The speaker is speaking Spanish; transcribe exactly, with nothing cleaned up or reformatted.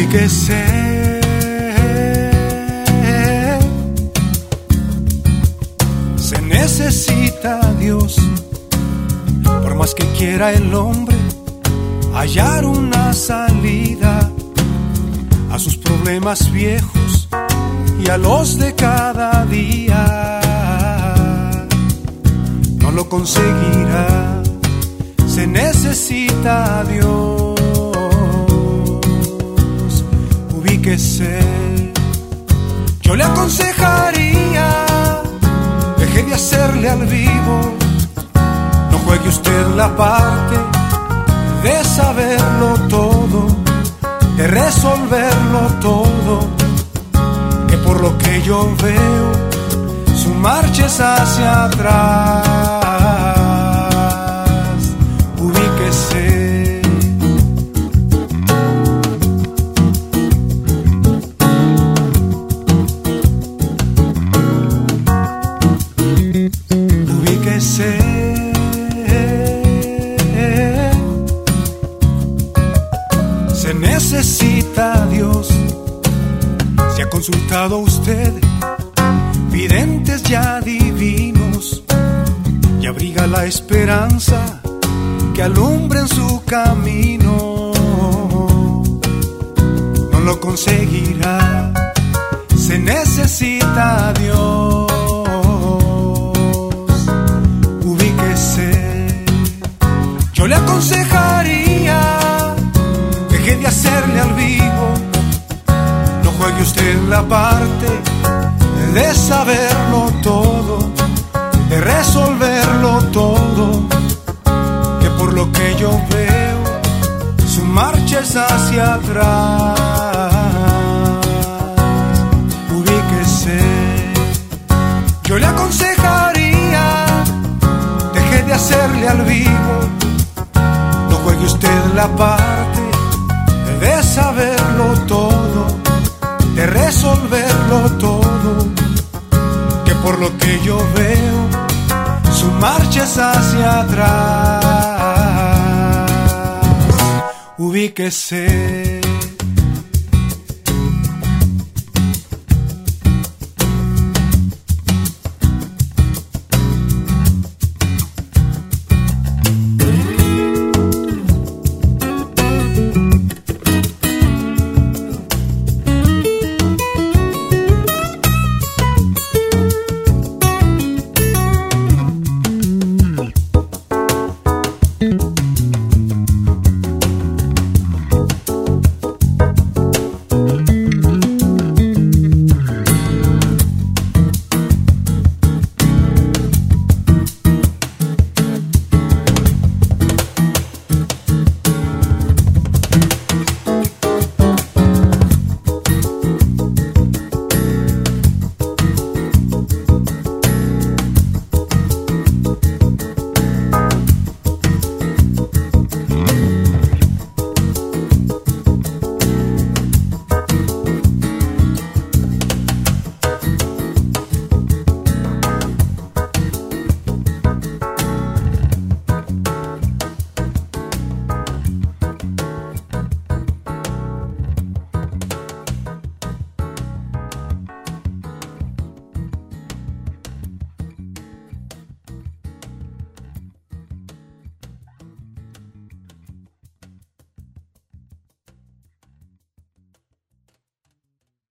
Ubíquese. Se necesita a Dios, por más que quiera el hombre hallar una salida a sus problemas viejos y a los de cada día. No lo conseguirá, se necesita a Dios. Ubíquese. Yo le aconsejaría, deje de hacerle al vivo, no juegue usted la parte de saberlo todo, de resolverlo todo, que por lo que yo veo, su marcha es hacia atrás. Ubíquese. Ubíquese. Se necesita a Dios. Si ha consultado usted videntes ya divinos y abriga la esperanza que alumbra en su camino, no lo conseguirá, se necesita a Dios. Ubíquese. Yo le aconsejaría, deje de hacerle al vivo, no juegue usted la parte de saberlo todo, de resolverlo todo, que por lo que yo veo, su marcha es hacia atrás. Ubíquese. Yo le aconsejaría, deje de hacerle al vivo, no juegue usted la parte de saberlo todo, de resolverlo todo, que por lo que yo veo, su marcha es hacia atrás. Ubíquese.